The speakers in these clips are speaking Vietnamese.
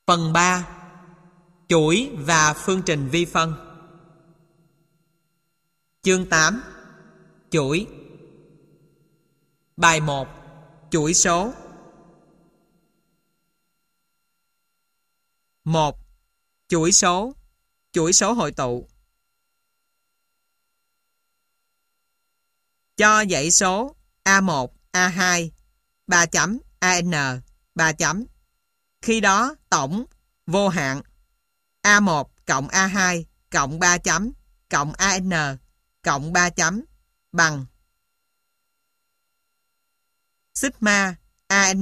Phần 3. Chuỗi và phương trình vi phân. Chương 8. Chuỗi. Bài 1. Chuỗi số. 1. Chuỗi số hội tụ. Cho dãy số A1, A2, 3 chấm, AN, 3 chấm. Khi đó tổng vô hạn A1 cộng A2 cộng 3 chấm cộng AN cộng 3 chấm bằng sigma AN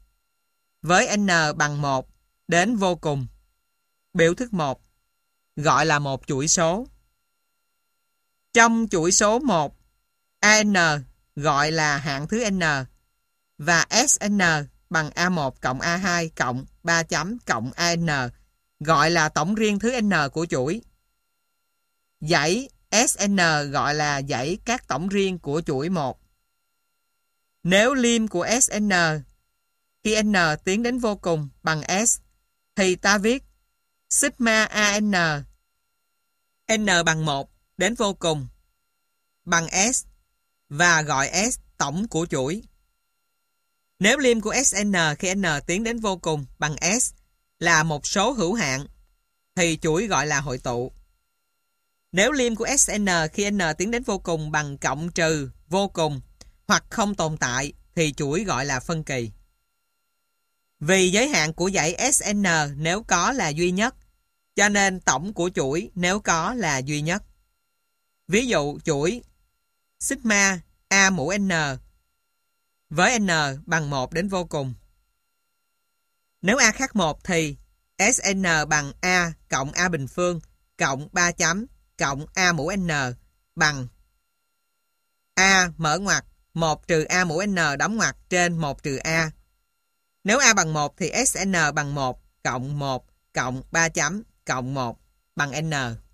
với N bằng 1 đến vô cùng. Biểu thức 1 gọi là một chuỗi số. Trong chuỗi số 1, AN gọi là hạng thứ N và SN bằng A1 cộng A2 cộng 3 chấm cộng AN gọi là tổng riêng thứ N của chuỗi. Dãy SN gọi là dãy các tổng riêng của chuỗi 1. Nếu lim của SN khi N tiến đến vô cùng bằng S thì ta viết sigma AN N bằng 1 đến vô cùng bằng S và gọi S tổng của chuỗi. Nếu lim của SN khi N tiến đến vô cùng bằng S là một số hữu hạn thì chuỗi gọi là hội tụ. Nếu lim của SN khi N tiến đến vô cùng bằng cộng trừ vô cùng hoặc không tồn tại thì chuỗi gọi là phân kỳ. Vì giới hạn của dãy SN nếu có là duy nhất, cho nên tổng của chuỗi nếu có là duy nhất. Ví dụ chuỗi sigma A mũ N với N bằng 1 đến vô cùng. Nếu A khác 1 thì SN bằng A cộng A bình phương cộng 3 chấm cộng A mũ N bằng A mở ngoặc 1 trừ A mũ N đóng ngoặc trên 1 trừ A. Nếu A bằng 1 thì SN bằng 1 cộng 3 chấm cộng 1 bằng N.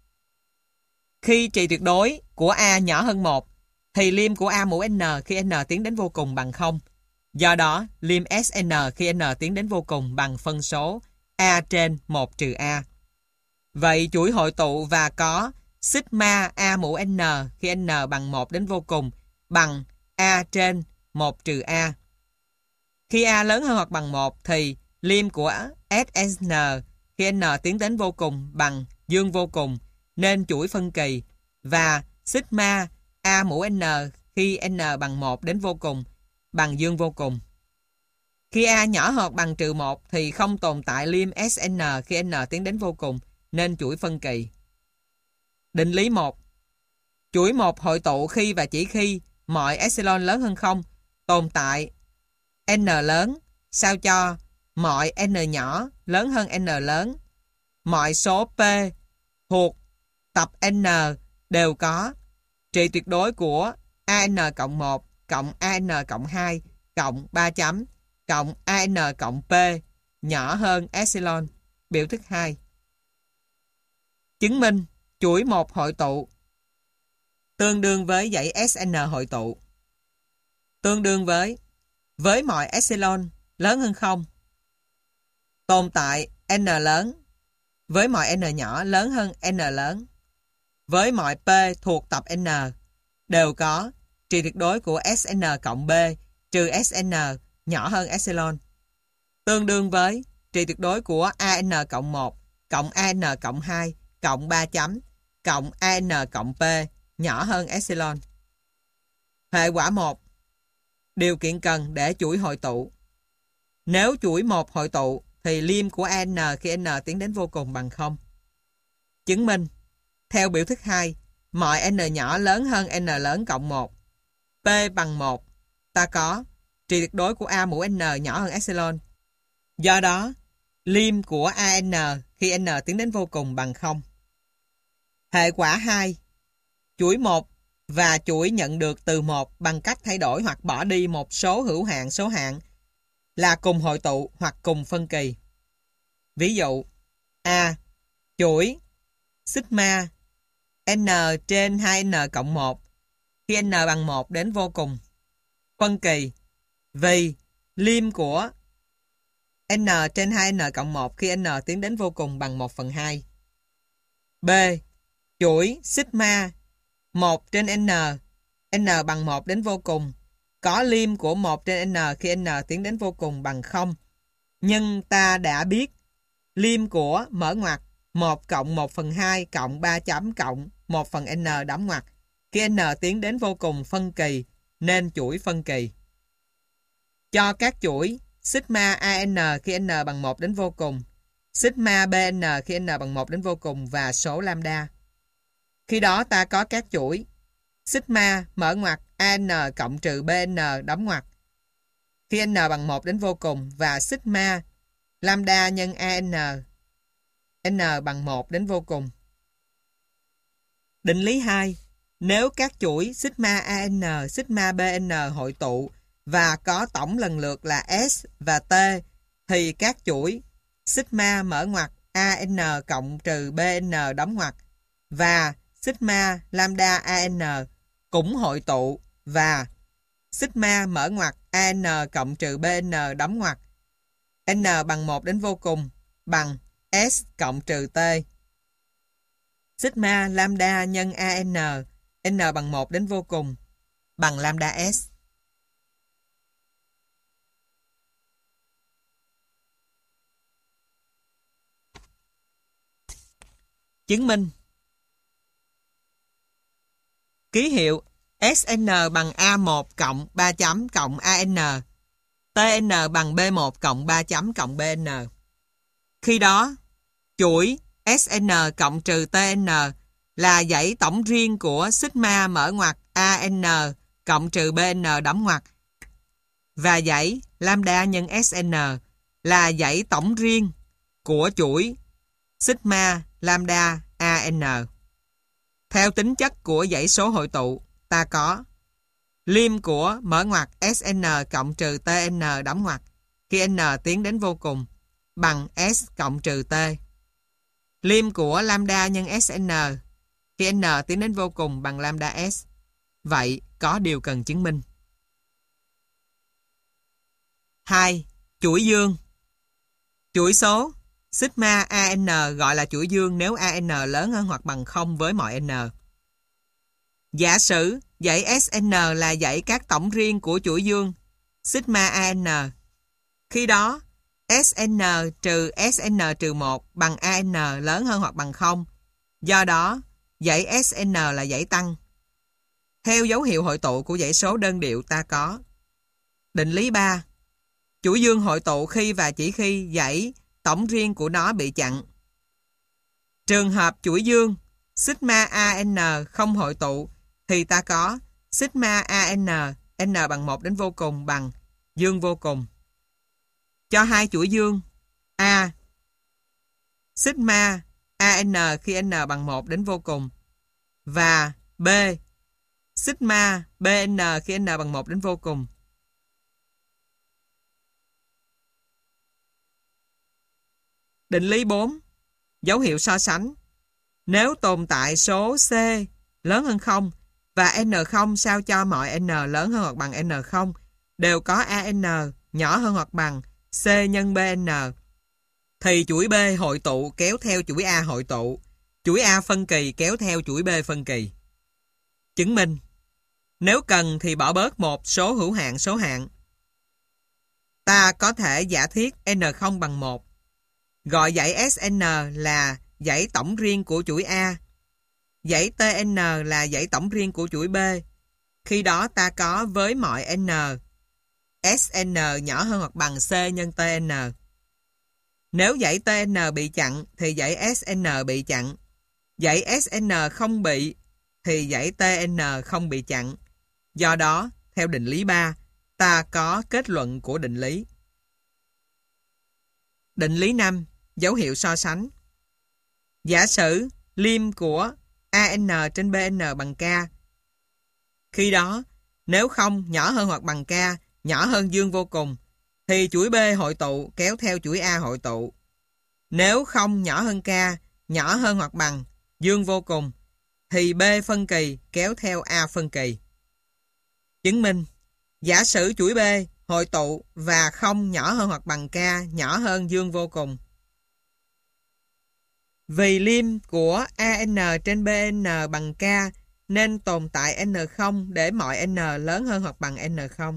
Khi trị tuyệt đối của A nhỏ hơn 1 thì lim của A mũ N khi N tiến đến vô cùng bằng 0. Do đó, lim SN khi N tiến đến vô cùng bằng phân số A trên 1 trừ A. Vậy chuỗi hội tụ và có sigma A mũ N khi N bằng 1 đến vô cùng bằng A trên 1 trừ A. Khi A lớn hơn hoặc bằng 1 thì lim của SN khi N tiến đến vô cùng bằng dương vô cùng nên chuỗi phân kỳ và sigma A mũ N khi N bằng 1 đến vô cùng bằng dương vô cùng. Khi A nhỏ hơn bằng trừ 1 thì không tồn tại lim SN khi N tiến đến vô cùng nên chuỗi phân kỳ. Định lý 1. Chuỗi 1 hội tụ khi và chỉ khi mọi epsilon lớn hơn 0 tồn tại N lớn sao cho mọi N nhỏ lớn hơn N lớn. Mọi số P thuộc tập N đều có trị tuyệt đối của AN cộng 1 cộng AN cộng 2 cộng 3 chấm cộng AN cộng P nhỏ hơn epsilon. Biểu thức 2. Chứng minh chuỗi 1 hội tụ tương đương với dãy SN hội tụ. Tương đương với mọi epsilon lớn hơn 0 tồn tại N lớn với mọi N nhỏ lớn hơn N lớn với mọi P thuộc tập N đều có trị tuyệt đối của SN cộng B trừ SN nhỏ hơn epsilon. Tương đương với trị tuyệt đối của AN cộng 1 cộng AN cộng 2 cộng 3 chấm cộng AN cộng P nhỏ hơn epsilon. Hệ quả 1. Điều kiện cần để chuỗi hội tụ. Nếu chuỗi 1 hội tụ thì lim của AN khi N tiến đến vô cùng bằng 0. Chứng minh theo biểu thức 2 mọi N nhỏ lớn hơn N lớn cộng 1. P bằng 1. Ta có trị tuyệt đối của A mũ N nhỏ hơn epsilon. Do đó, lim của AN khi N tiến đến vô cùng bằng 0. Hệ quả 2. Chuỗi 1 và chuỗi nhận được từ 1 bằng cách thay đổi hoặc bỏ đi một số hữu hạn số hạng là cùng hội tụ hoặc cùng phân kỳ. Ví dụ A. Chuỗi sigma N trên 2N cộng 1 khi N bằng 1 đến vô cùng. Phân kỳ vì lim của n trên 2n cộng 1 khi n tiến đến vô cùng bằng 1/2. B. Chuỗi sigma 1 trên n bằng 1 đến vô cùng, có lim của 1 trên n khi n tiến đến vô cùng bằng 0. Nhưng ta đã biết lim của mở ngoặc 1 cộng 1/2 cộng 3 chấm cộng 1 phần n đóng ngoặc khi n tiến đến vô cùng phân kỳ, nên chuỗi phân kỳ. Cho các chuỗi sigma an khi n bằng 1 đến vô cùng, sigma bn khi n bằng 1 đến vô cùng và số lambda. Khi đó ta có các chuỗi sigma mở ngoặc an cộng trừ bn đóng ngoặc khi n bằng 1 đến vô cùng và sigma lambda nhân an n bằng 1 đến vô cùng. Định lý 2. Nếu các chuỗi sigma an, sigma bn hội tụ và có tổng lần lượt là S và T, thì các chuỗi sigma mở ngoặc an cộng trừ bn đóng ngoặc và sigma lambda an cũng hội tụ và sigma mở ngoặc an cộng trừ bn đóng ngoặc n bằng 1 đến vô cùng bằng S cộng trừ T. Sigma lambda nhân an n bằng 1 đến vô cùng bằng lambda S. Chứng minh. Ký hiệu SN bằng A1 cộng 3 chấm cộng AN, TN bằng B1 cộng 3 chấm cộng BN. Khi đó, chuỗi SN cộng trừ TN là dãy tổng riêng của sigma mở ngoặc AN cộng trừ BN đóng ngoặc và dãy lambda nhân SN là dãy tổng riêng của chuỗi sigma lambda AN. Theo tính chất của dãy số hội tụ, ta có lim của mở ngoặc SN cộng trừ TN đóng ngoặc khi n tiến đến vô cùng bằng S cộng trừ T. Lim của lambda nhân SN khi n tiến đến vô cùng bằng lambda S. Vậy có điều cần chứng minh. 2. Chuỗi dương. Chuỗi số sigma AN gọi là chuỗi dương nếu AN lớn hơn hoặc bằng 0 với mọi n. Giả sử dãy SN là dãy các tổng riêng của chuỗi dương sigma AN. Khi đó, SN trừ SN trừ 1 bằng AN lớn hơn hoặc bằng 0. Do đó, dãy SN là dãy tăng. Theo dấu hiệu hội tụ của dãy số đơn điệu ta có định lý 3. Chuỗi dương hội tụ khi và chỉ khi dãy tổng riêng của nó bị chặn. Trường hợp chuỗi dương sigma AN không hội tụ thì ta có sigma AN n bằng 1 đến vô cùng bằng dương vô cùng. Cho hai chuỗi dương A sigma AN khi n bằng 1 đến vô cùng và B sigma BN khi n bằng 1 đến vô cùng. Định lý 4. Dấu hiệu so sánh. Nếu tồn tại số C lớn hơn 0 và N0 sao cho mọi N lớn hơn hoặc bằng N0 đều có AN nhỏ hơn hoặc bằng C nhân BN, thì chuỗi B hội tụ kéo theo chuỗi A hội tụ, chuỗi A phân kỳ kéo theo chuỗi B phân kỳ. Chứng minh. Nếu cần thì bỏ bớt một số hữu hạn số hạng. Ta có thể giả thiết N0 bằng 1. Gọi dãy SN là dãy tổng riêng của chuỗi A. Dãy TN là dãy tổng riêng của chuỗi B. Khi đó ta có với mọi N, SN nhỏ hơn hoặc bằng C nhân TN. Nếu dãy TN bị chặn thì dãy SN bị chặn. Dãy SN không bị thì dãy TN không bị chặn. Do đó, theo định lý 3, ta có kết luận của định lý. Định lý 5. Dấu hiệu so sánh. Giả sử lim của AN trên BN bằng K. Khi đó, nếu không nhỏ hơn hoặc bằng K, nhỏ hơn dương vô cùng, thì chuỗi B hội tụ kéo theo chuỗi A hội tụ. Nếu không nhỏ hơn K, nhỏ hơn hoặc bằng dương vô cùng, thì B phân kỳ kéo theo A phân kỳ. Chứng minh. Giả sử chuỗi B hội tụ và không nhỏ hơn hoặc bằng K nhỏ hơn dương vô cùng. Vì lim của AN trên BN bằng K nên tồn tại N0 để mọi N lớn hơn hoặc bằng N0.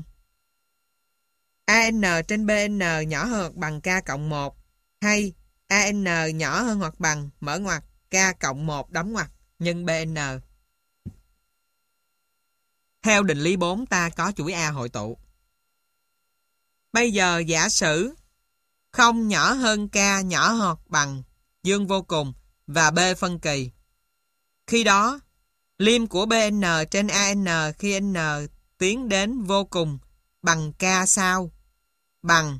AN trên BN nhỏ hơn hoặc bằng K cộng 1 hay AN nhỏ hơn hoặc bằng mở ngoặc K cộng 1 đóng ngoặc nhân BN. Theo định lý 4 ta có chuỗi A hội tụ. Bây giờ giả sử không nhỏ hơn K nhỏ hơn hoặc bằng dương vô cùng và B phân kỳ. Khi đó, lim của BN trên AN khi N tiến đến vô cùng bằng K sau bằng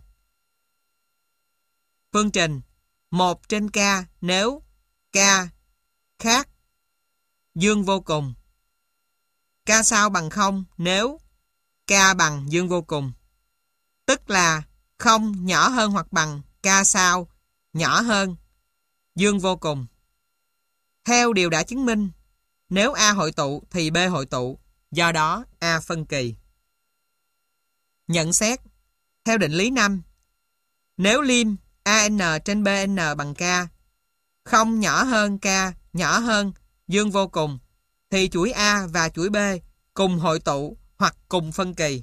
phương trình 1 trên K nếu K khác dương vô cùng. K sau bằng 0 nếu K bằng dương vô cùng. Tức là không nhỏ hơn hoặc bằng K sau nhỏ hơn dương vô cùng. Theo điều đã chứng minh, nếu A hội tụ thì B hội tụ, do đó A phân kỳ. Nhận xét, theo định lý 5, nếu lim AN trên BN bằng K không nhỏ hơn K nhỏ hơn dương vô cùng, thì chuỗi A và chuỗi B cùng hội tụ hoặc cùng phân kỳ.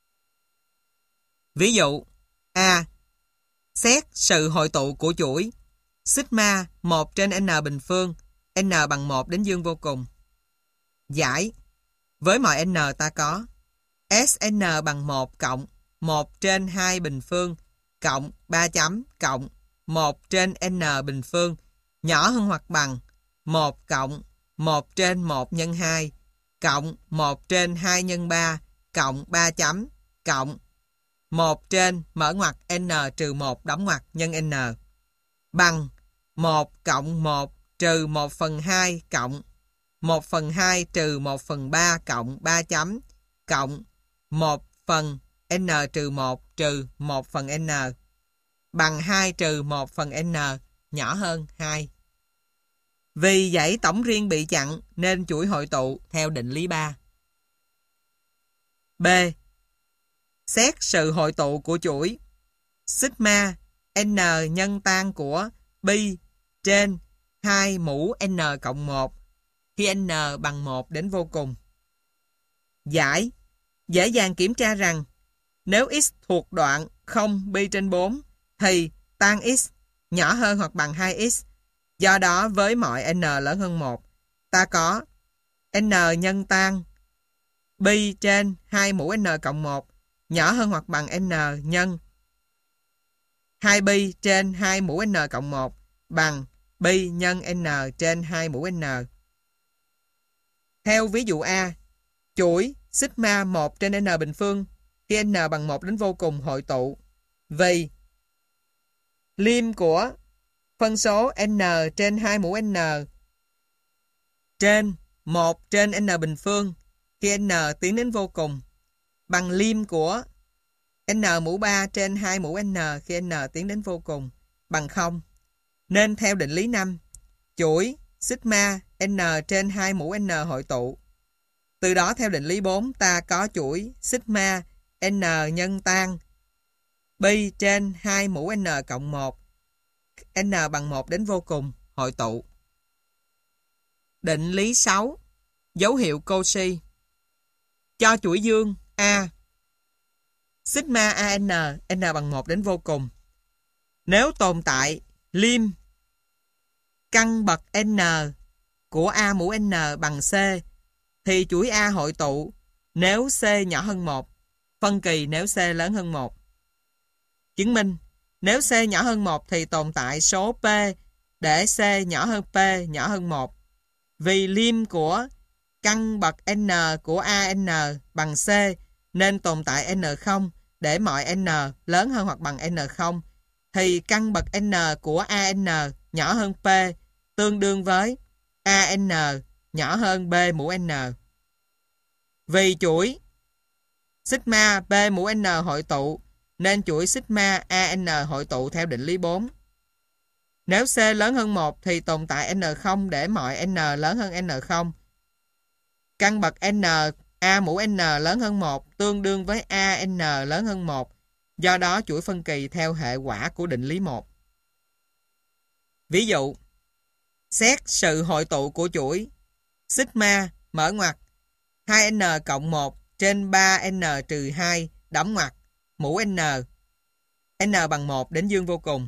Ví dụ, A. Xét sự hội tụ của chuỗi sigma 1 trên n bình phương, n bằng 1 đến dương vô cùng. Giải, với mọi n ta có Sn bằng 1 cộng 1 trên 2 bình phương cộng 3 chấm cộng 1 trên n bình phương nhỏ hơn hoặc bằng 1 cộng 1 trên 1 nhân 2 cộng 1 trên 2 nhân 3 cộng 3 chấm cộng 1 trên mở ngoặc n trừ 1 đóng ngoặc nhân n bằng 1 cộng 1 trừ 1 phần 2 cộng 1 phần 2 trừ 1 phần 3 cộng 3 chấm cộng 1 phần n trừ 1 trừ 1 phần n bằng 2 trừ 1 phần n nhỏ hơn 2. Vì dãy tổng riêng bị chặn nên chuỗi hội tụ theo định lý 3. B. Xét sự hội tụ của chuỗi sigma n nhân tan của pi trên 2 mũ n cộng 1 khi n bằng 1 đến vô cùng. Giải, dễ dàng kiểm tra rằng nếu x thuộc đoạn 0 pi trên 4 thì tan x nhỏ hơn hoặc bằng 2x. Do đó với mọi n lớn hơn 1, ta có n nhân tan pi trên 2 mũ n cộng 1 nhỏ hơn hoặc bằng n nhân 2 pi trên 2 mũ n cộng 1 bằng pi nhân n trên 2 mũ n. Theo ví dụ A, chuỗi sigma 1 trên n bình phương khi n bằng 1 đến vô cùng hội tụ vì lim của phân số n trên 2 mũ n trên 1 trên n bình phương khi n tiến đến vô cùng bằng lim của n mũ 3 trên 2 mũ n khi n tiến đến vô cùng bằng 0. Nên theo định lý 5, chuỗi sigma n trên 2 mũ n hội tụ. Từ đó theo định lý 4 ta có chuỗi sigma n nhân tan pi trên 2 mũ n cộng 1 n bằng 1 đến vô cùng hội tụ. Định lý 6, dấu hiệu Cauchy. Cho chuỗi dương A sigma an n bằng 1 đến vô cùng. Nếu tồn tại lim căn bậc n của A mũ n bằng C thì chuỗi A hội tụ nếu C nhỏ hơn 1, phân kỳ nếu C lớn hơn 1. Chứng minh, nếu C nhỏ hơn 1 thì tồn tại số P để C nhỏ hơn P nhỏ hơn 1. Vì lim của căn bậc n của AN bằng C nên tồn tại N0 để mọi n lớn hơn hoặc bằng N0 thì căn bậc n của AN nhỏ hơn P tương đương với AN nhỏ hơn B mũ n. Vì chuỗi sigma B mũ n hội tụ nên chuỗi sigma AN hội tụ theo định lý 4. Nếu C lớn hơn 1 thì tồn tại N0 để mọi n lớn hơn N0. Căn bậc n A mũ N lớn hơn 1 tương đương với AN lớn hơn 1. Do đó chuỗi phân kỳ theo hệ quả của định lý 1. Ví dụ, xét sự hội tụ của chuỗi sigma mở ngoặc 2n cộng 1 trên 3n trừ 2 đóng ngoặc mũ n bằng 1 đến dương vô cùng.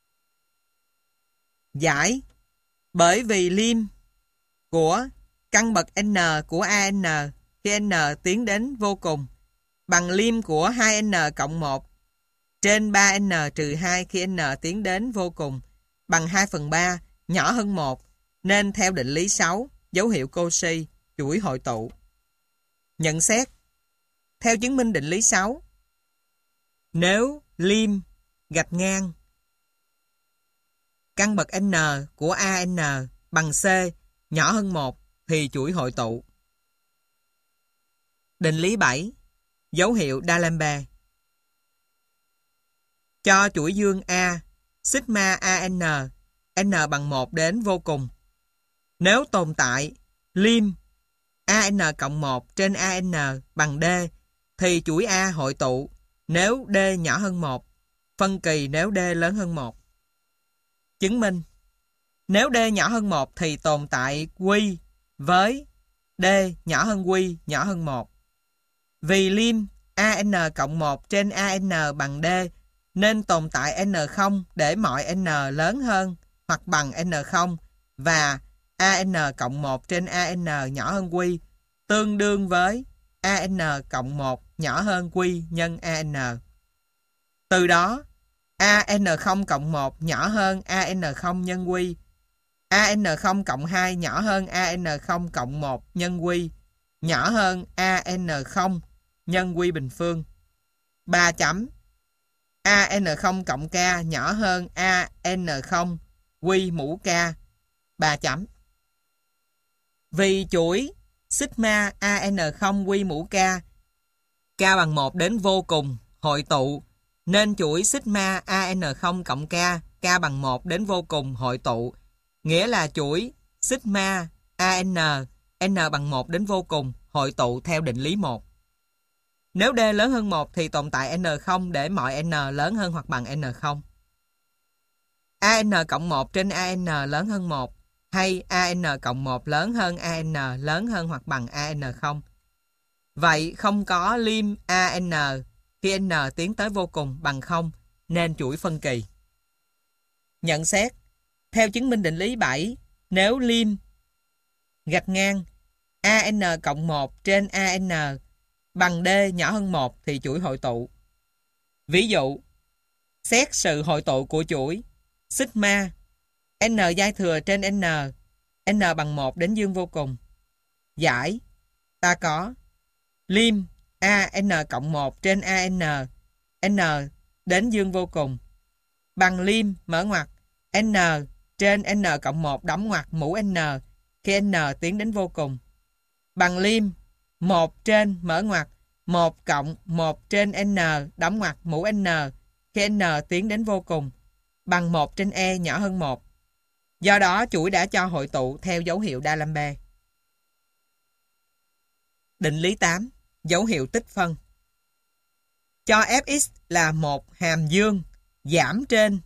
Giải, bởi vì lim của căn bậc n của AN khi n tiến đến vô cùng bằng lim của 2n cộng 1 trên 3n trừ 2 khi n tiến đến vô cùng bằng 2/3 nhỏ hơn 1, nên theo định lý 6, dấu hiệu Cauchy, chuỗi hội tụ. Nhận xét, theo chứng minh định lý 6, nếu lim gạch ngang căn bậc n của AN bằng C nhỏ hơn 1 thì chuỗi hội tụ. Định lý 7, dấu hiệu D'Alembert. Cho chuỗi dương A, sigma AN, n bằng 1 đến vô cùng. Nếu tồn tại lim AN cộng 1 trên AN bằng D thì chuỗi A hội tụ nếu D nhỏ hơn 1, phân kỳ nếu D lớn hơn 1. Chứng minh, nếu D nhỏ hơn 1 thì tồn tại Q với D nhỏ hơn Q nhỏ hơn 1. Vì lim AN cộng 1 trên AN bằng D nên tồn tại N0 để mọi N lớn hơn hoặc bằng N0 và AN cộng 1 trên AN nhỏ hơn Q tương đương với AN cộng 1 nhỏ hơn Q nhân AN. Từ đó, AN0 cộng 1 nhỏ hơn AN0 nhân Q, AN0 cộng 2 nhỏ hơn AN0 cộng 1 nhân Q, nhỏ hơn AN0 nhân Q bình phương. 3 chấm. AN0 cộng K nhỏ hơn AN0 Q mũ K. 3 chấm. Vì chuỗi sigma AN0 Q mũ K, K bằng 1 đến vô cùng hội tụ, nên chuỗi sigma AN0 cộng K, K bằng 1 đến vô cùng hội tụ, nghĩa là chuỗi sigma AN, N bằng 1 đến vô cùng hội tụ theo định lý 1. Nếu D lớn hơn 1 thì tồn tại N0 để mọi N lớn hơn hoặc bằng N0. AN cộng 1 trên AN lớn hơn 1 hay AN cộng 1 lớn hơn AN lớn hơn hoặc bằng AN0. Vậy không có lim AN khi N tiến tới vô cùng bằng 0 nên chuỗi phân kỳ. Nhận xét, theo chứng minh định lý 7, nếu lim gạch ngang AN cộng 1 trên AN bằng D nhỏ hơn 1 thì chuỗi hội tụ. Ví dụ, xét sự hội tụ của chuỗi sigma N giai thừa trên N bằng 1 đến dương vô cùng. Giải, ta có lim AN cộng 1 trên AN, N đến dương vô cùng, bằng lim mở ngoặc N trên N cộng 1 đóng ngoặc mũ N khi N tiến đến vô cùng, bằng lim 1 trên mở ngoặc 1 cộng 1 trên N đóng ngoặc mũ N khi N tiến đến vô cùng, bằng 1 trên E nhỏ hơn 1. Do đó chuỗi đã cho hội tụ theo dấu hiệu D'Alembert. Định lý 8, dấu hiệu tích phân. Cho Fx là một hàm dương giảm trên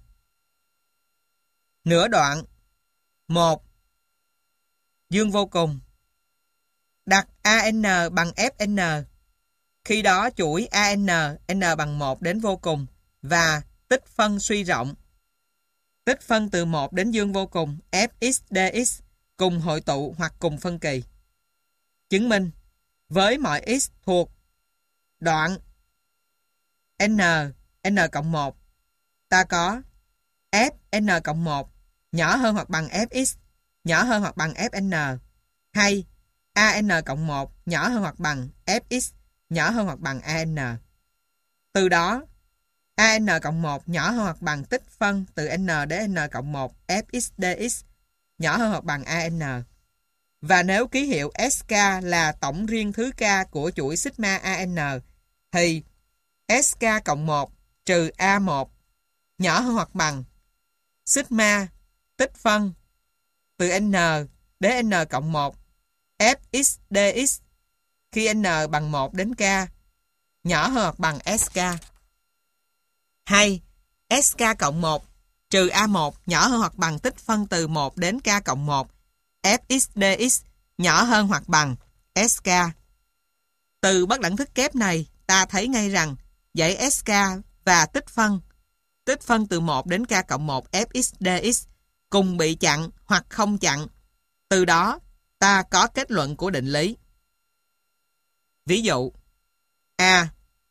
nửa đoạn 1 dương vô cùng. Đặt AN bằng Fn. Khi đó chuỗi AN, N bằng 1 đến vô cùng và tích phân suy rộng. Tích phân từ 1 đến dương vô cùng Fx dx cùng hội tụ hoặc cùng phân kỳ. Chứng minh, với mọi x thuộc đoạn N cộng 1, ta có F N cộng 1 nhỏ hơn hoặc bằng Fx nhỏ hơn hoặc bằng Fn, hay AN cộng 1 nhỏ hơn hoặc bằng Fx nhỏ hơn hoặc bằng AN. Từ đó, AN cộng 1 nhỏ hơn hoặc bằng tích phân từ N đến N cộng 1 Fx dx nhỏ hơn hoặc bằng AN. Và nếu ký hiệu SK là tổng riêng thứ K của chuỗi sigma AN thì SK cộng 1 trừ A1 nhỏ hơn hoặc bằng sigma tích phân từ N đến N cộng 1 Fx dx khi n bằng 1 đến k nhỏ hơn hoặc bằng sk. Hay sk cộng 1 trừ A1 nhỏ hơn hoặc bằng tích phân từ 1 đến k cộng 1, fx dx nhỏ hơn hoặc bằng sk. Từ bất đẳng thức kép này, ta thấy ngay rằng dãy sk và tích phân từ 1 đến k cộng 1 fx dx cùng bị chặn hoặc không chặn. Từ đó, ta có kết luận của định lý. Ví dụ A.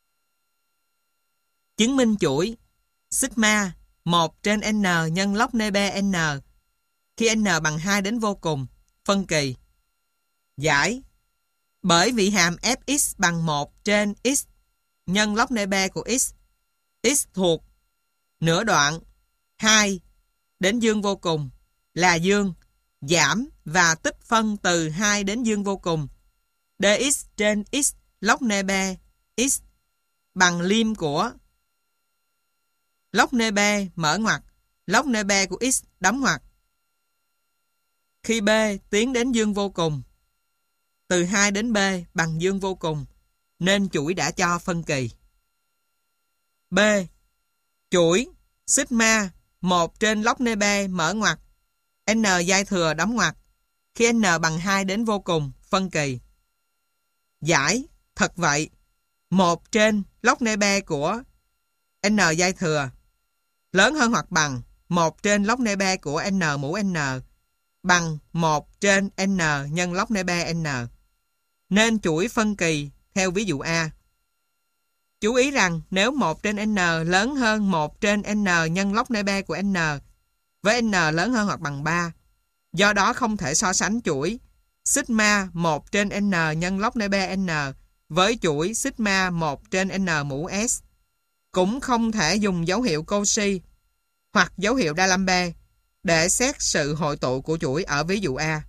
Chứng minh chuỗi sigma 1 trên n nhân log nB n khi n bằng 2 đến vô cùng, phân kỳ. Giải bởi vị hàm fx bằng 1 trên x nhân log nB của x thuộc nửa đoạn 2 đến dương vô cùng là dương, giảm và tích phân từ 2 đến dương vô cùng. Dx trên x log nB x bằng lim của log nB mở ngoặc, log nB của x đóng ngoặc. Khi b tiến đến dương vô cùng, từ 2 đến b bằng dương vô cùng, nên chuỗi đã cho phân kỳ. B. Chuỗi sigma 1 trên log nB mở ngoặc, n giai thừa đóng ngoặc, khi n bằng 2 đến vô cùng, phân kỳ. Giải thật vậy, 1 trên log nB của n giai thừa lớn hơn hoặc bằng 1 trên log nB của n mũ n bằng 1 trên n nhân log nB n. Nên chuỗi phân kỳ theo ví dụ A. Chú ý rằng nếu 1 trên n lớn hơn 1 trên n nhân log nB của n với n lớn hơn hoặc bằng 3, do đó không thể so sánh chuỗi sigma 1 trên n nhân log nB n với chuỗi sigma 1 trên n mũ s. Cũng không thể dùng dấu hiệu Cauchy hoặc dấu hiệu D'Alembert để xét sự hội tụ của chuỗi ở ví dụ A.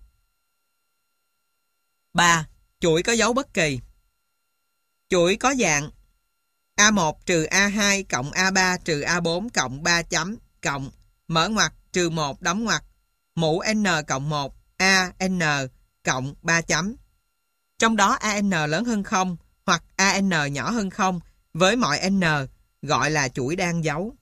3. Chuỗi có dấu bất kỳ. Chuỗi có dạng A1 trừ A2 cộng A3 trừ A4 cộng 3 chấm cộng mở ngoặc trừ 1 đóng ngoặc mũ n cộng 1 AN cộng 3 chấm. Trong đó AN lớn hơn 0 hoặc AN nhỏ hơn 0 với mọi n gọi là chuỗi đan dấu.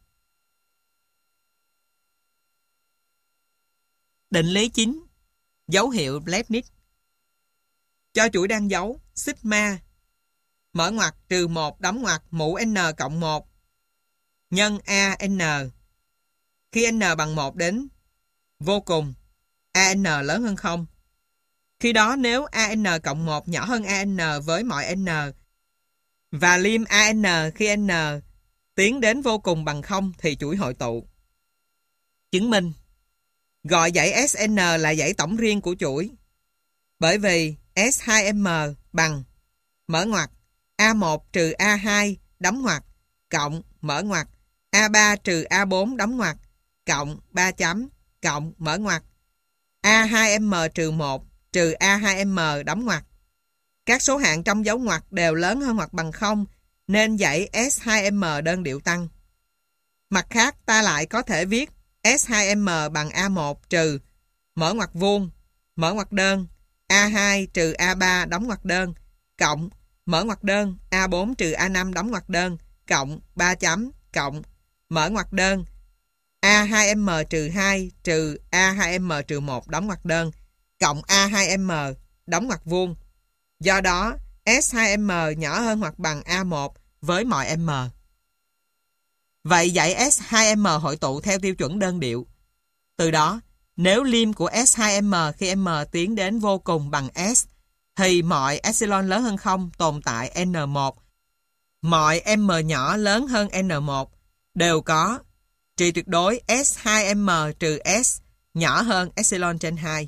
Định lý 9. Dấu hiệu Leibniz. Cho chuỗi đan dấu sigma mở ngoặc trừ 1 đóng ngoặc mũ n cộng 1 nhân AN khi n bằng 1 đến vô cùng, AN lớn hơn 0. Khi đó nếu AN cộng 1 nhỏ hơn AN với mọi n và lim AN khi n tiến đến vô cùng bằng 0 thì chuỗi hội tụ. Chứng minh gọi dãy SN là dãy tổng riêng của chuỗi, bởi vì S2M bằng mở ngoặc A1 trừ A2 đóng ngoặc cộng mở ngoặc A3 trừ A4 đóng ngoặc cộng 3 chấm cộng mở ngoặc A2M trừ 1 trừ A2M đóng ngoặc. Các số hạng trong dấu ngoặc đều lớn hơn hoặc bằng 0 nên dãy S2M đơn điệu tăng. Mặt khác ta lại có thể viết S2M bằng A1 trừ mở ngoặc vuông mở ngoặc đơn A2 trừ A3 đóng ngoặc đơn cộng mở ngoặc đơn A4 trừ A5 đóng ngoặc đơn cộng 3 chấm cộng mở ngoặc đơn A2M trừ 2 trừ A2M trừ 1 đóng ngoặc đơn cộng A2M đóng ngoặc vuông. Do đó S2M nhỏ hơn hoặc bằng A1 với mọi M. Vậy dãy S2M hội tụ theo tiêu chuẩn đơn điệu. Từ đó, nếu lim của S2M khi M tiến đến vô cùng bằng S, thì mọi epsilon lớn hơn 0 tồn tại N1. Mọi M nhỏ lớn hơn N1 đều có trị tuyệt đối S2M trừ S nhỏ hơn epsilon trên 2.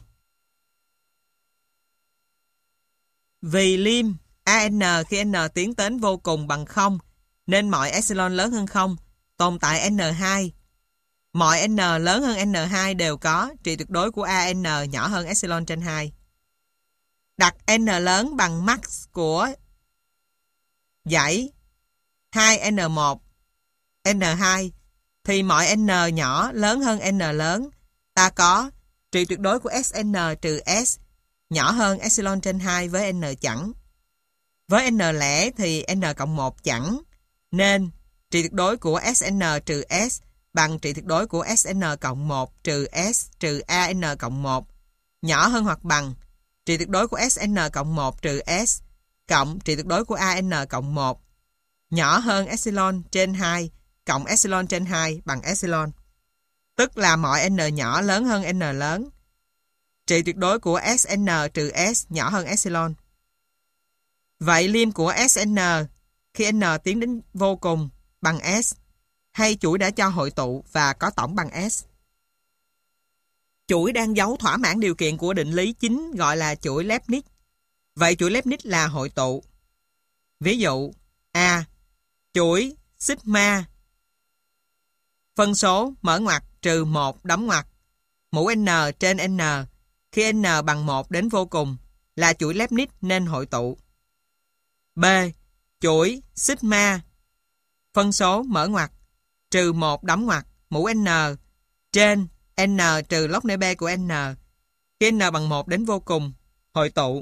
Vì lim AN khi N tiến đến vô cùng bằng 0, nên mọi epsilon lớn hơn 0 tồn tại N2. Mọi N lớn hơn N2 đều có trị tuyệt đối của AN nhỏ hơn epsilon trên 2. Đặt N lớn bằng max của dãy 2N1, N2 thì mọi N nhỏ lớn hơn N lớn. Ta có trị tuyệt đối của SN trừ S nhỏ hơn epsilon trên 2 với N chẵn. Với n lẻ thì n cộng 1 chẵn, nên trị tuyệt đối của Sn trừ S bằng trị tuyệt đối của Sn cộng 1 trừ S trừ An cộng 1, nhỏ hơn hoặc bằng trị tuyệt đối của Sn cộng 1 trừ S cộng trị tuyệt đối của An cộng 1, nhỏ hơn epsilon trên 2 cộng epsilon trên 2 bằng epsilon. Tức là mọi n nhỏ lớn hơn n lớn. Trị tuyệt đối của Sn trừ S nhỏ hơn epsilon. Vậy lim của Sn khi n tiến đến vô cùng bằng S, hay chuỗi đã cho hội tụ và có tổng bằng S. Chuỗi đang giấu thỏa mãn điều kiện của định lý chính gọi là chuỗi Leibniz. Vậy chuỗi Leibniz là hội tụ. Ví dụ A. Chuỗi sigma phân số mở ngoặc trừ 1 đóng ngoặc mũ n trên n khi n bằng 1 đến vô cùng là chuỗi Leibniz nên hội tụ. B. Chuỗi sigma phân số mở ngoặc trừ 1 đóng ngoặc mũ n trên n trừ log n b của n khi n bằng 1 đến vô cùng hội tụ.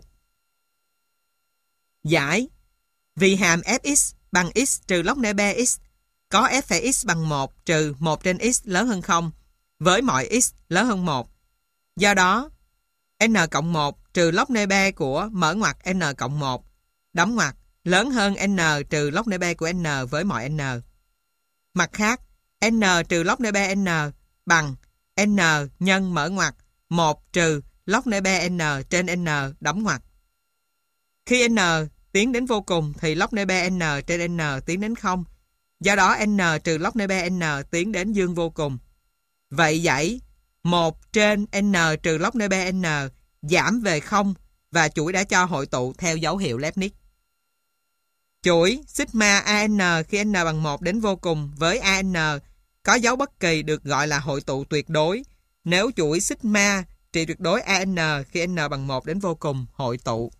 Giải: vì hàm fx bằng x trừ log n b x có f phẩy x bằng 1 trừ 1 trên x lớn hơn 0 với mọi x lớn hơn 1. Do đó, n cộng 1 trừ log n b của mở ngoặc n cộng 1 đóng ngoặc lớn hơn n trừ log n b của n với mọi n. Mặt khác, n trừ log n b n bằng n nhân mở ngoặc 1 trừ log n b n trên n đóng ngoặc. Khi n tiến đến vô cùng thì log n b n trên n tiến đến 0. Do đó n trừ log n b n tiến đến dương vô cùng. Vậy dãy 1 trên n trừ log n b n giảm về 0 và chuỗi đã cho hội tụ theo dấu hiệu Leibniz. Chuỗi sigma an khi n bằng 1 đến vô cùng với an có dấu bất kỳ được gọi là hội tụ tuyệt đối nếu chuỗi sigma trị tuyệt đối an khi n bằng 1 đến vô cùng hội tụ.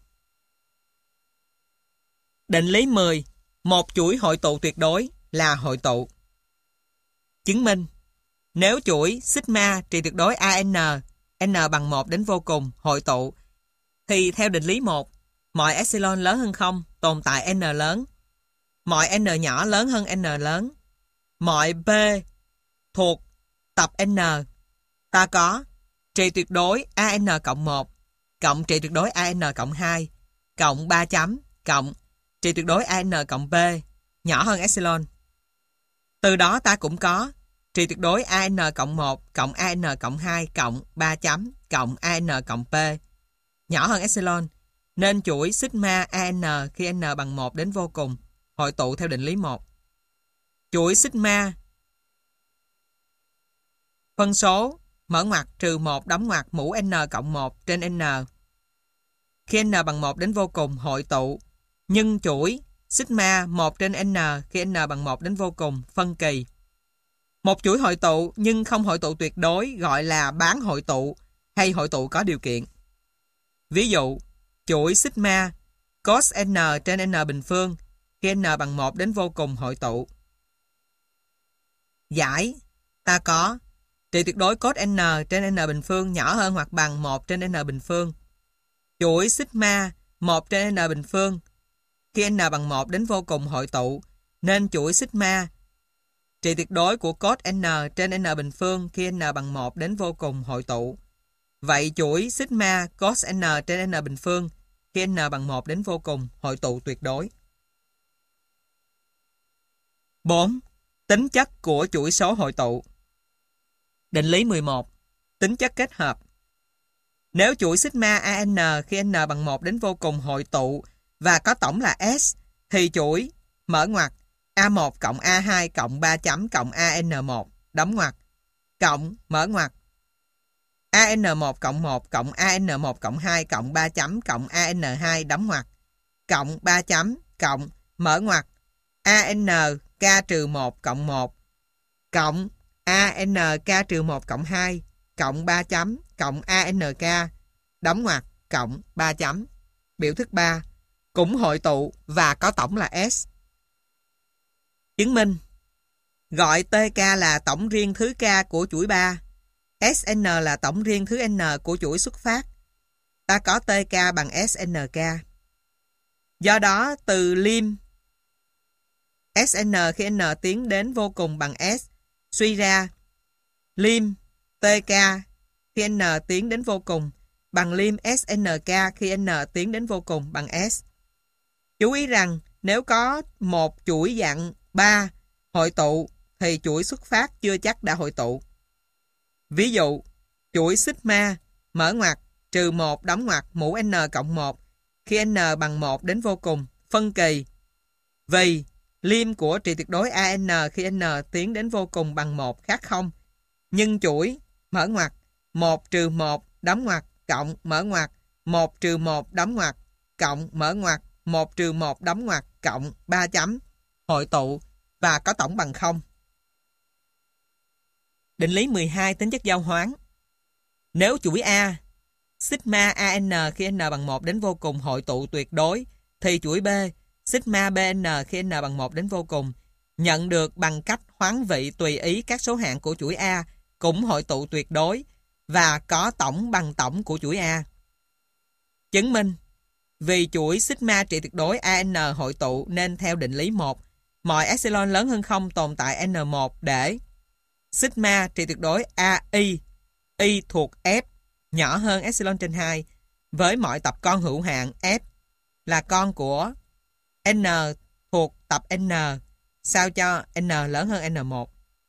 Định lý 10. Một chuỗi hội tụ tuyệt đối là hội tụ. Chứng minh: nếu chuỗi sigma trị tuyệt đối an n bằng 1 đến vô cùng hội tụ thì theo định lý 1, mọi epsilon lớn hơn 0 tồn tại n lớn, mọi n nhỏ lớn hơn n lớn, mọi b thuộc tập n, ta có trị tuyệt đối an cộng 1 cộng trị tuyệt đối an cộng 2 cộng 3 chấm cộng trị tuyệt đối an cộng b nhỏ hơn epsilon. Từ đó ta cũng có trị tuyệt đối an cộng 1 cộng an cộng 2 cộng 3 chấm cộng an cộng p nhỏ hơn epsilon, nên chuỗi sigma an khi n bằng 1 đến vô cùng hội tụ theo định lý 1. Chuỗi sigma phân số mở ngoặc trừ 1 đóng ngoặc mũ n cộng 1 trên n khi n bằng 1 đến vô cùng hội tụ, nhưng chuỗi sigma 1 trên n khi n bằng 1 đến vô cùng phân kỳ. Một chuỗi hội tụ nhưng không hội tụ tuyệt đối gọi là bán hội tụ hay hội tụ có điều kiện. Ví dụ, chuỗi sigma cos n trên n bình phương khi n bằng 1 đến vô cùng hội tụ. Giải: ta có trị tuyệt đối cos n trên n bình phương nhỏ hơn hoặc bằng 1 trên n bình phương. Chuỗi sigma 1 trên n bình phương khi n bằng 1 đến vô cùng hội tụ, nên chuỗi sigma trị tuyệt đối của cos n trên n bình phương khi n bằng 1 đến vô cùng hội tụ. Vậy chuỗi sigma cos n trên n bình phương khi n bằng 1 đến vô cùng hội tụ tuyệt đối. 4. Tính chất của chuỗi số hội tụ. Định lý 11. Tính chất kết hợp. Nếu chuỗi sigma an khi n bằng 1 đến vô cùng hội tụ và có tổng là S, thì chuỗi mở ngoặc A1 cộng A2 cộng 3 chấm cộng AN1 đóng ngoặc cộng mở ngoặc AN1 cộng 1 cộng AN1 cộng 2 cộng 3 chấm cộng AN2 đóng ngoặc cộng 3 chấm cộng mở ngoặc ANK trừ 1 cộng 1 cộng ANK trừ 1 cộng 2 cộng 3 chấm cộng ANK đóng ngoặc cộng 3 chấm. Biểu thức 3 cũng hội tụ và có tổng là S. Chứng minh: gọi TK là tổng riêng thứ K của chuỗi 3, SN là tổng riêng thứ N của chuỗi xuất phát. Ta có TK bằng SNK. Do đó, từ lim Sn khi n tiến đến vô cùng bằng S, suy ra lim Tk khi n tiến đến vô cùng bằng lim SNK khi n tiến đến vô cùng bằng S. Chú ý rằng nếu có một chuỗi dạng 3 hội tụ thì chuỗi xuất phát chưa chắc đã hội tụ. Ví dụ, chuỗi sigma mở ngoặc trừ 1 đóng ngoặc mũ n cộng 1 khi n bằng 1 đến vô cùng phân kỳ vì lim của trị tuyệt đối an khi n tiến đến vô cùng bằng 1 khác 0 nhưng chuỗi mở ngoặc 1 trừ 1 đóng ngoặc cộng mở ngoặc 1 trừ 1 đóng ngoặc cộng mở ngoặc 1 trừ 1 đóng ngoặc cộng 3 chấm hội tụ và có tổng bằng 0. Định lý 12 tính chất giao hoán. Nếu chuỗi A sigma an khi n bằng 1 đến vô cùng hội tụ tuyệt đối thì chuỗi B sigma bn khi n bằng 1 đến vô cùng nhận được bằng cách hoán vị tùy ý các số hạng của chuỗi A cũng hội tụ tuyệt đối và có tổng bằng tổng của chuỗi A. Chứng minh vì chuỗi sigma trị tuyệt đối an hội tụ nên theo định lý 1, mọi epsilon lớn hơn 0 tồn tại n1 để sigma trị tuyệt đối ai y thuộc F nhỏ hơn epsilon trên 2 với mọi tập con hữu hạn F là con của n thuộc tập n sao cho n lớn hơn n1.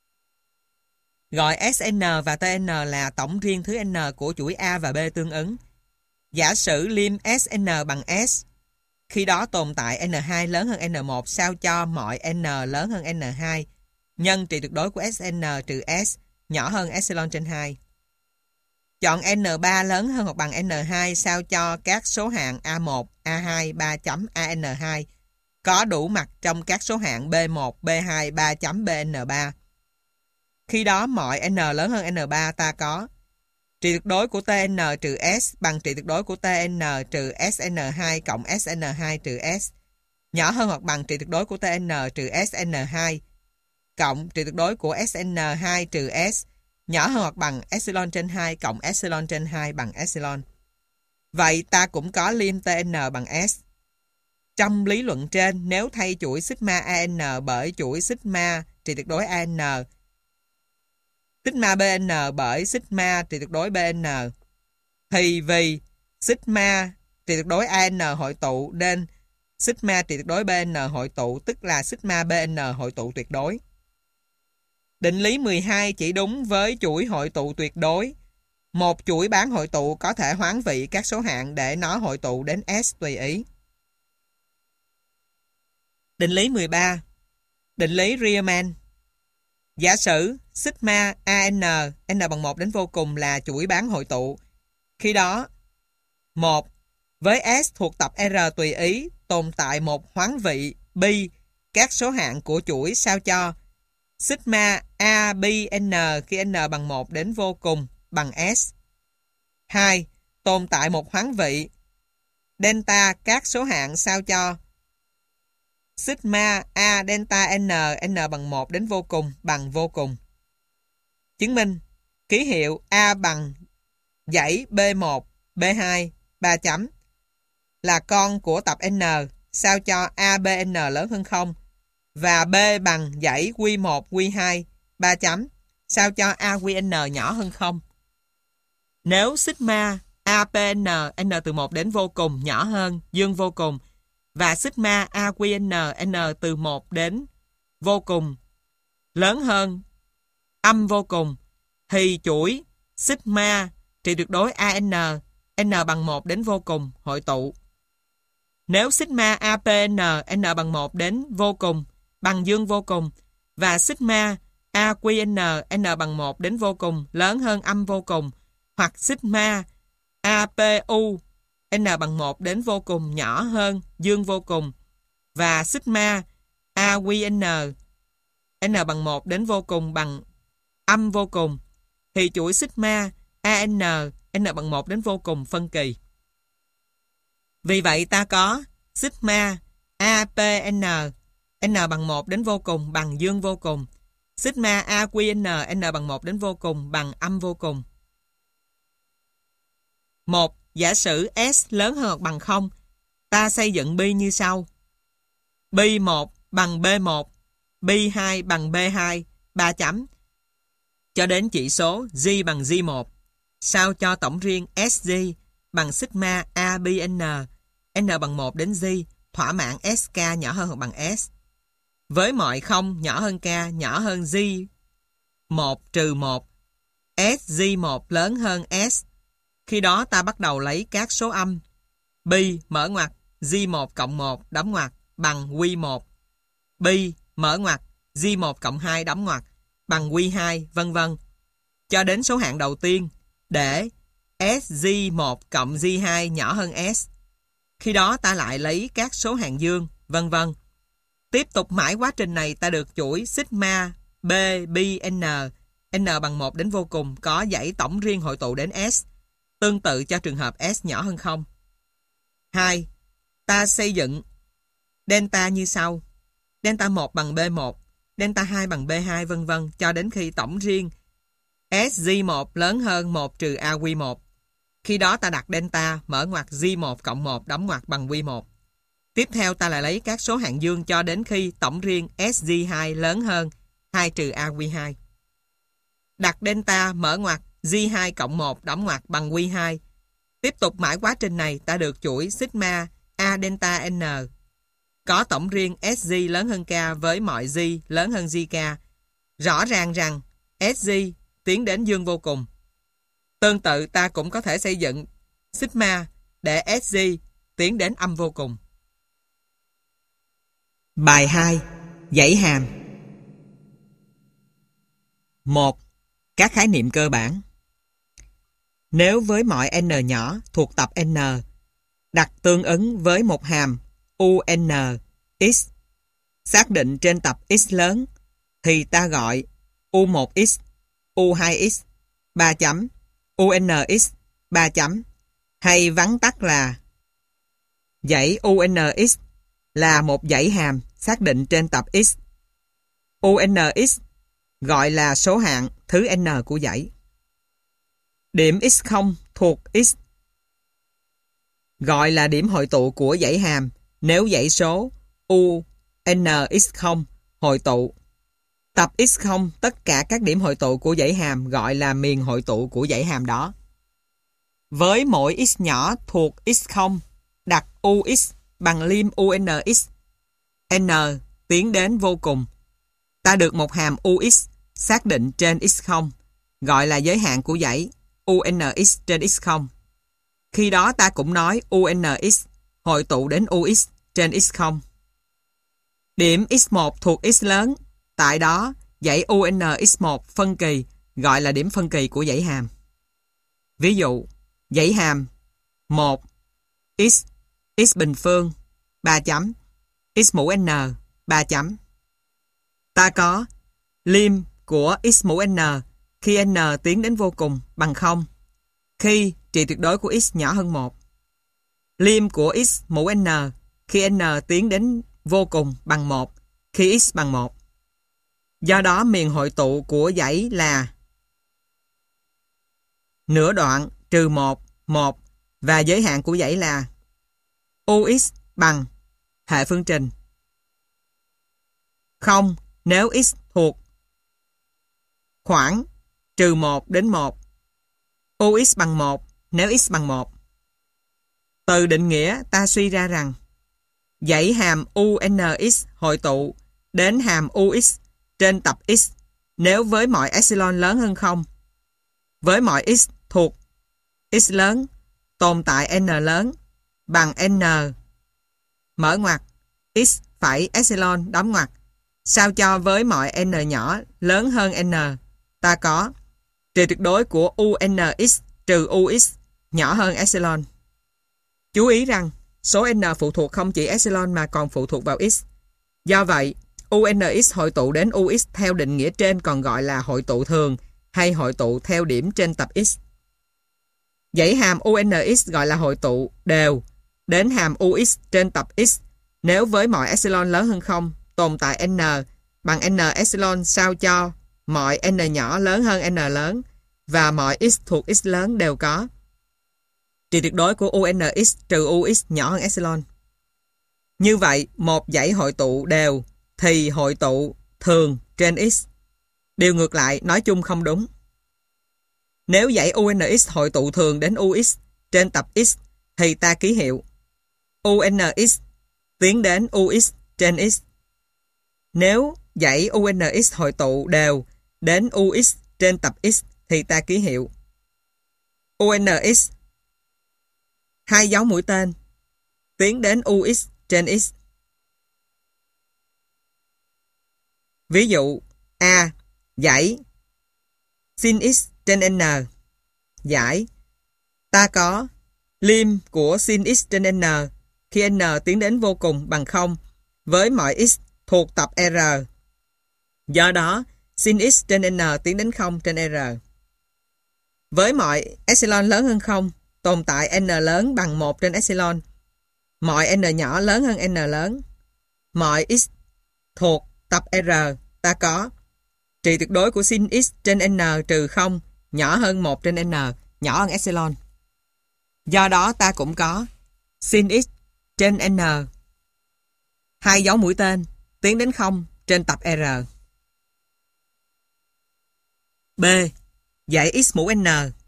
Gọi Sn và Tn là tổng riêng thứ n của chuỗi A và B tương ứng. Giả sử lim Sn bằng S, khi đó tồn tại n2 lớn hơn n1 sao cho mọi n lớn hơn n2 nhân trị tuyệt đối của Sn trừ S nhỏ hơn epsilon trên 2. Chọn n3 lớn hơn hoặc bằng n2 sao cho các số hạng A1, A2, 3 chấm AN2 có đủ mặt trong các số hạng B1, B2, 3 chấm BN3. Khi đó mọi n lớn hơn n3 ta có trị tuyệt đối của Tn trừ S bằng trị tuyệt đối của Tn trừ Sn2 cộng Sn2 trừ S nhỏ hơn hoặc bằng trị tuyệt đối của Tn trừ Sn2 cộng trị tuyệt đối của Sn2 trừ S nhỏ hơn hoặc bằng epsilon trên 2 cộng epsilon trên 2 bằng epsilon. Vậy ta cũng có lim Tn bằng S. Trong lý luận trên, nếu thay chuỗi sigma an bởi chuỗi sigma trị tuyệt đối an, sigma bn bởi sigma trị tuyệt đối bn, thì vì sigma trị tuyệt đối an hội tụ nên sigma trị tuyệt đối bn hội tụ, tức là sigma bn hội tụ tuyệt đối. Định lý 12 chỉ đúng với chuỗi hội tụ tuyệt đối. Một chuỗi bán hội tụ có thể hoán vị các số hạng để nó hội tụ đến S tùy ý. Định lý 13. Định lý Riemann. Giả sử sigma an n bằng 1 đến vô cùng là chuỗi bán hội tụ. Khi đó 1 với S thuộc tập R tùy ý tồn tại một hoán vị pi các số hạng của chuỗi sao cho sigma a pi n khi n bằng 1 đến vô cùng bằng S. 2. Tồn tại một hoán vị delta các số hạng sao cho sigma a delta n bằng 1 đến vô cùng bằng vô cùng. Chứng minh ký hiệu A bằng dãy B1, B2, 3 chấm là con của tập N sao cho ABN lớn hơn 0 và B bằng dãy Q1, Q2, 3 chấm sao cho AQN nhỏ hơn 0. Nếu sigma APN n từ 1 đến vô cùng nhỏ hơn dương vô cùng và sigma AQN n từ 1 đến vô cùng lớn hơn âm vô cùng thì chuỗi sigma trị tuyệt đối AN n bằng 1 đến vô cùng hội tụ. Nếu sigma APN n bằng 1 đến vô cùng bằng dương vô cùng và sigma AQN n bằng 1 đến vô cùng lớn hơn âm vô cùng hoặc sigma APU n bằng 1 đến vô cùng nhỏ hơn dương vô cùng và sigma AQN n bằng 1 đến vô cùng bằng âm vô cùng thì chuỗi sigma AN n bằng 1 đến vô cùng phân kỳ. Vì vậy ta có sigma APN n bằng 1 đến vô cùng bằng dương vô cùng, sigma AQN n bằng 1 đến vô cùng bằng âm vô cùng. 1. Giả sử S lớn hơn hoặc bằng 0, Ta xây dựng bi như sau. Bi 1 bằng B1, bi 2 bằng B2, 3 chấm. Cho đến chỉ số G bằng G1. Sao cho tổng riêng SG bằng sigma ABN, N bằng 1 đến G, thỏa mãn SK nhỏ hơn hoặc bằng S. Với mọi không nhỏ hơn K nhỏ hơn G1 trừ 1, SG1 lớn hơn S. Khi đó ta bắt đầu lấy các số âm. Bi mở ngoặc G1 cộng 1 đóng ngoặc bằng Q1. Bi mở ngoặc G1 cộng 2 đóng ngoặc bằng Q2, vân vân. Cho đến số hạng đầu tiên để SG1 cộng G2 nhỏ hơn S. Khi đó ta lại lấy các số hạng dương, vân vân. Tiếp tục mãi quá trình này ta được chuỗi sigma B, B, N bằng 1 đến vô cùng có dãy tổng riêng hội tụ đến S, tương tự cho trường hợp S nhỏ hơn 0. 2. Ta xây dựng delta như sau. Delta 1 bằng B1, delta 2 bằng B2, vân vân cho đến khi tổng riêng SG1 lớn hơn 1 trừ AQ1. Khi đó ta đặt delta mở ngoặc G1 cộng 1 đóng ngoặc bằng Q1. Tiếp theo ta lại lấy các số hạng dương cho đến khi tổng riêng SG2 lớn hơn 2 trừ AQ2. Đặt delta mở ngoặc G2 cộng 1 đóng ngoặc bằng Q2. Tiếp tục mãi quá trình này ta được chuỗi sigma A delta N có tổng riêng SG lớn hơn K với mọi G lớn hơn GK. Rõ ràng rằng SG tiến đến dương vô cùng. Tương tự ta cũng có thể xây dựng sigma để SG tiến đến âm vô cùng. Bài 2. Dãy hàm. 1. Các khái niệm cơ bản. Nếu với mọi n nhỏ thuộc tập n đặt tương ứng với một hàm UN x xác định trên tập x lớn thì ta gọi U1x, U2x, 3 chấm, UNX, 3 chấm, hay vắn tắt là dãy UNX là một dãy hàm xác định trên tập x. UNX gọi là số hạng thứ n của dãy. Điểm x0 thuộc x gọi là điểm hội tụ của dãy hàm nếu dãy số UNX0 hội tụ. Tập x0 tất cả các điểm hội tụ của dãy hàm gọi là miền hội tụ của dãy hàm đó. Với mỗi x nhỏ thuộc x0 đặt UX bằng lim UNX n tiến đến vô cùng. Ta được một hàm UX xác định trên x0 gọi là giới hạn của dãy UNX trên x0. Khi đó ta cũng nói UNX hội tụ đến UX trên x0. Điểm x1 thuộc x lớn, tại đó dãy UNX1 phân kỳ gọi là điểm phân kỳ của dãy hàm. Ví dụ, dãy hàm 1 x, x bình phương, 3 chấm, x mũ n, 3 chấm. Ta có lim của x mũ n khi n tiến đến vô cùng bằng 0, khi trị tuyệt đối của x nhỏ hơn 1. Lim của x mũ n khi n tiến đến vô cùng bằng 1, khi x bằng 1. Do đó miền hội tụ của dãy là nửa đoạn trừ 1, 1 và giới hạn của dãy là UX bằng hệ phương trình 0 nếu x thuộc khoảng trừ 1 đến 1. UX bằng 1 nếu x bằng 1. Từ định nghĩa ta suy ra rằng dãy hàm UNX hội tụ đến hàm UX trên tập x nếu với mọi epsilon lớn hơn 0. Với mọi x thuộc x lớn tồn tại n lớn bằng n mở ngoặc x phẩy epsilon đóng ngoặc. Sao cho với mọi n nhỏ lớn hơn n ta có trị tuyệt đối của UNX trừ UX nhỏ hơn epsilon. Chú ý rằng số n phụ thuộc không chỉ epsilon mà còn phụ thuộc vào x. Do vậy, UNX hội tụ đến UX theo định nghĩa trên còn gọi là hội tụ thường hay hội tụ theo điểm trên tập x. Dãy hàm UNX gọi là hội tụ đều đến hàm UX trên tập x nếu với mọi epsilon lớn hơn 0 tồn tại n bằng n epsilon sao cho mọi n nhỏ lớn hơn n lớn và mọi x thuộc x lớn đều có trị tuyệt đối của UNX trừ UX nhỏ hơn epsilon. Như vậy, một dãy hội tụ đều thì hội tụ thường trên X. Điều ngược lại nói chung không đúng. Nếu dãy UNX hội tụ thường đến UX trên tập X thì ta ký hiệu UNX tiến đến UX trên X. Nếu dãy UNX hội tụ đều đến UX trên tập X thì ta ký hiệu UNX hai dấu mũi tên tiến đến UX trên X. Ví dụ A. Dãy sin X trên N. Giải ta có lim của sin X trên N khi N tiến đến vô cùng bằng 0 với mọi X thuộc tập R. Do đó, sin X trên N tiến đến 0 trên R. Với mọi epsilon lớn hơn 0, tồn tại N lớn bằng 1 trên epsilon. Mọi N nhỏ lớn hơn N lớn. Mọi X thuộc tập R ta có trị tuyệt đối của sin X trên N trừ 0 nhỏ hơn 1 trên N, nhỏ hơn epsilon. Do đó ta cũng có sin X trên N hai dấu mũi tên tiến đến 0 trên tập R. B. Dãy x mũ N.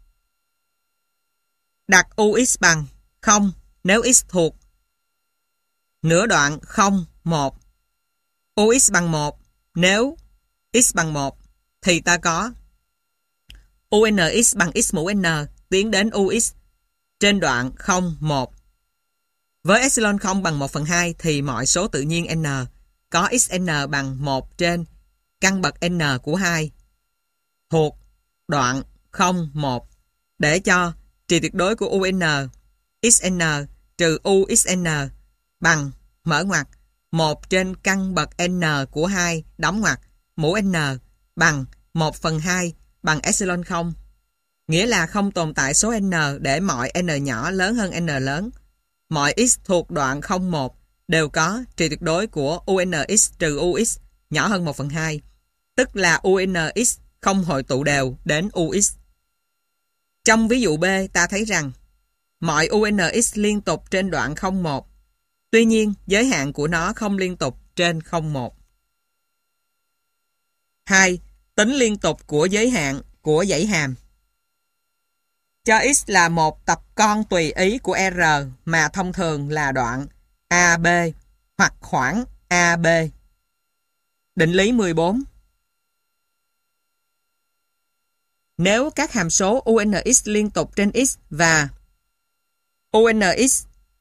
Đặt UX bằng 0 nếu x thuộc nửa đoạn 0, 1. UX bằng 1 nếu x bằng 1 thì ta có UNX bằng x mũ N tiến đến UX trên đoạn 0, 1. Với epsilon 0 bằng 1/2 thì mọi số tự nhiên N có xN bằng 1 trên căn bậc N của 2 thuộc đoạn 0, 1 để cho trị tuyệt đối của UN xN trừ UXN bằng mở ngoặc 1 trên căn bậc N của 2 đóng ngoặc mũ N bằng 1/2 bằng epsilon 0. Nghĩa là không tồn tại số N để mọi N nhỏ lớn hơn N lớn. Mọi X thuộc đoạn 0, 1 đều có trị tuyệt đối của UNX trừ UX nhỏ hơn 1/2, tức là UNX không hội tụ đều đến UX. Trong ví dụ B, ta thấy rằng mọi UNX liên tục trên đoạn 0, 1. Tuy nhiên, giới hạn của nó không liên tục trên 0, 1. 2. Tính liên tục của giới hạn của dãy hàm. Cho X là một tập con tùy ý của R mà thông thường là đoạn AB hoặc khoảng AB. Định lý 14. Nếu các hàm số UNX liên tục trên X và UNX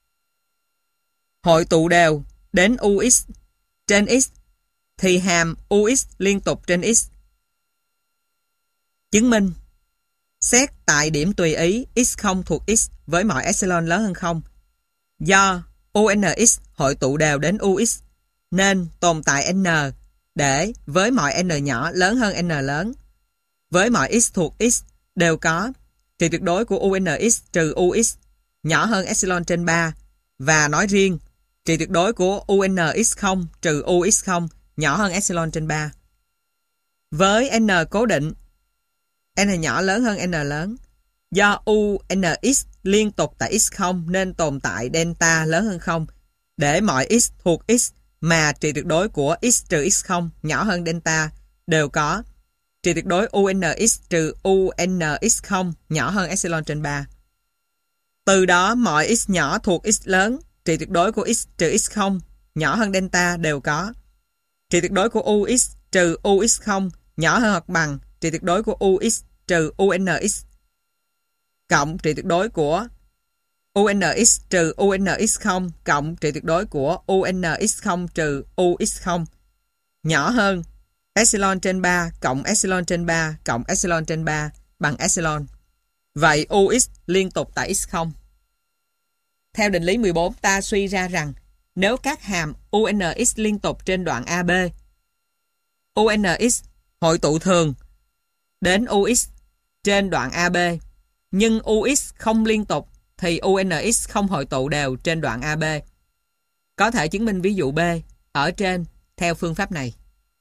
hội tụ đều đến UX trên X thì hàm UX liên tục trên X. Chứng minh xét tại điểm tùy ý x0 thuộc X với mọi epsilon lớn hơn 0. Do UNX hội tụ đều đến UX nên tồn tại N để với mọi N nhỏ lớn hơn N lớn. Với mọi X thuộc X đều có trị tuyệt đối của UNX trừ UX nhỏ hơn epsilon trên 3 và nói riêng trị tuyệt đối của UNX0 trừ UX0 nhỏ hơn epsilon trên 3. Với N cố định N nhỏ lớn hơn N lớn. Do UNX liên tục tại x0 nên tồn tại delta lớn hơn 0 để mọi x thuộc x mà trị tuyệt đối của x trừ x0 nhỏ hơn delta đều có trị tuyệt đối UNX trừ UNX0 nhỏ hơn epsilon trên 3. Từ đó mọi x nhỏ thuộc x lớn trị tuyệt đối của x trừ x0 nhỏ hơn delta đều có trị tuyệt đối của UX trừ UX0 nhỏ hơn hoặc bằng trị tuyệt đối của UX trừ UNX cộng trị tuyệt đối của UNX trừ UNX0 cộng trị tuyệt đối của UNX0 trừ UX0 nhỏ hơn epsilon trên 3 cộng epsilon trên 3 cộng epsilon trên 3 bằng epsilon. Vậy UX liên tục tại x0. Theo định lý 14, ta suy ra rằng nếu các hàm UNX liên tục trên đoạn AB, UNX hội tụ thường đến UX trên đoạn AB, nhưng UX không liên tục thì UNX không hội tụ đều trên đoạn AB. Có thể chứng minh ví dụ B ở trên theo phương pháp này.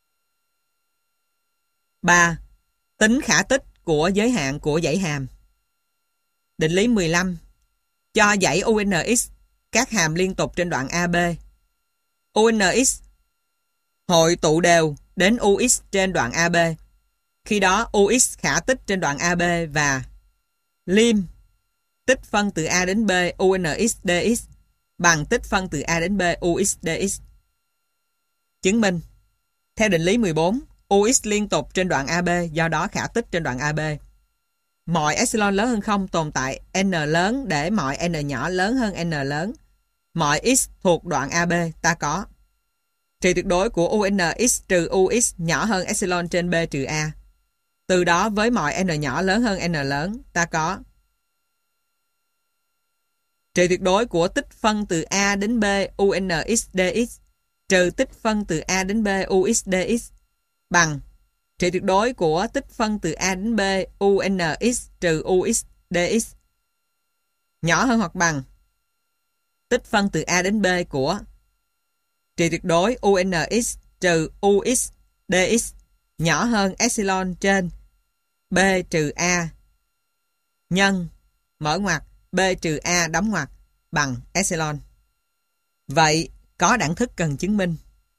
3. Tính khả tích của giới hạn của dãy hàm. Định lý 15. Cho dãy UNX các hàm liên tục trên đoạn AB UNX hội tụ đều đến UX trên đoạn AB. Khi đó UX khả tích trên đoạn AB và lim tích phân từ A đến B UNX dx bằng tích phân từ A đến B UX dx. Chứng minh. Theo định lý 14, UX liên tục trên đoạn AB, do đó khả tích trên đoạn AB. Mọi epsilon lớn hơn 0 tồn tại n lớn để mọi n nhỏ lớn hơn n lớn. Mọi x thuộc đoạn AB ta có. Trị tuyệt đối của UNX trừ UX nhỏ hơn epsilon trên B trừ A. Từ đó với mọi n nhỏ lớn hơn n lớn ta có. Trị tuyệt đối của tích phân từ A đến B UNX dx trừ tích phân từ A đến B UX dx bằng trị tuyệt đối của tích phân từ A đến B UNX trừ UX dx nhỏ hơn hoặc bằng tích phân từ A đến B của trị tuyệt đối UNX trừ UX dx nhỏ hơn epsilon trên B trừ A nhân mở ngoặc B trừ A đóng ngoặc bằng epsilon. Vậy có đẳng thức cần chứng minh.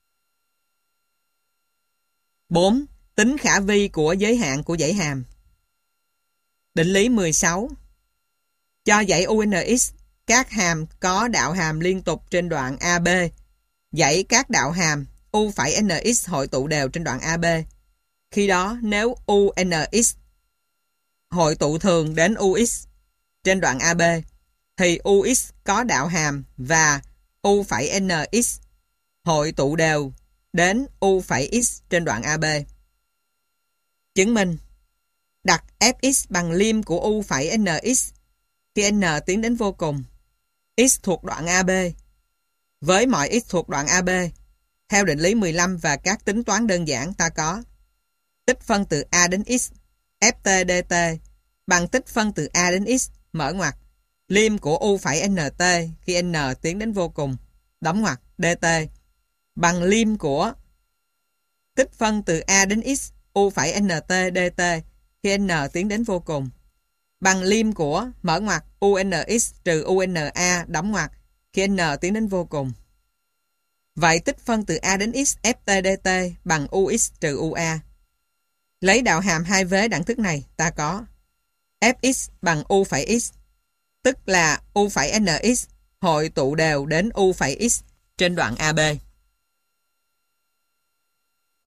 4. Tính khả vi của giới hạn của dãy hàm. Định lý 16. Cho dãy UNX, các hàm có đạo hàm liên tục trên đoạn AB. Dãy các đạo hàm U phẩy NX hội tụ đều trên đoạn AB. Khi đó nếu UNX hội tụ thường đến UX trên đoạn AB thì UX có đạo hàm và U phẩy NX hội tụ đều đến U phẩy X trên đoạn AB. Chứng minh. Đặt Fx bằng lim của U phẩy NX khi n tiến đến vô cùng. X thuộc đoạn AB. Với mọi x thuộc đoạn AB, theo định lý 15 và các tính toán đơn giản ta có tích phân từ A đến X Ft dt bằng tích phân từ A đến X mở ngoặc lim của U phẩy nt khi n tiến đến vô cùng đóng ngoặc dt bằng lim của tích phân từ A đến X U phẩy nt dt khi n tiến đến vô cùng bằng lim của mở ngoặc UNX trừ UNA đóng ngoặc khi n tiến đến vô cùng. Vậy tích phân từ A đến X Ft dt bằng UX trừ UA. Lấy đạo hàm hai vế đẳng thức này ta có Fx bằng U phẩy X tức là U phẩy NX hội tụ đều đến U phẩy X trên đoạn AB.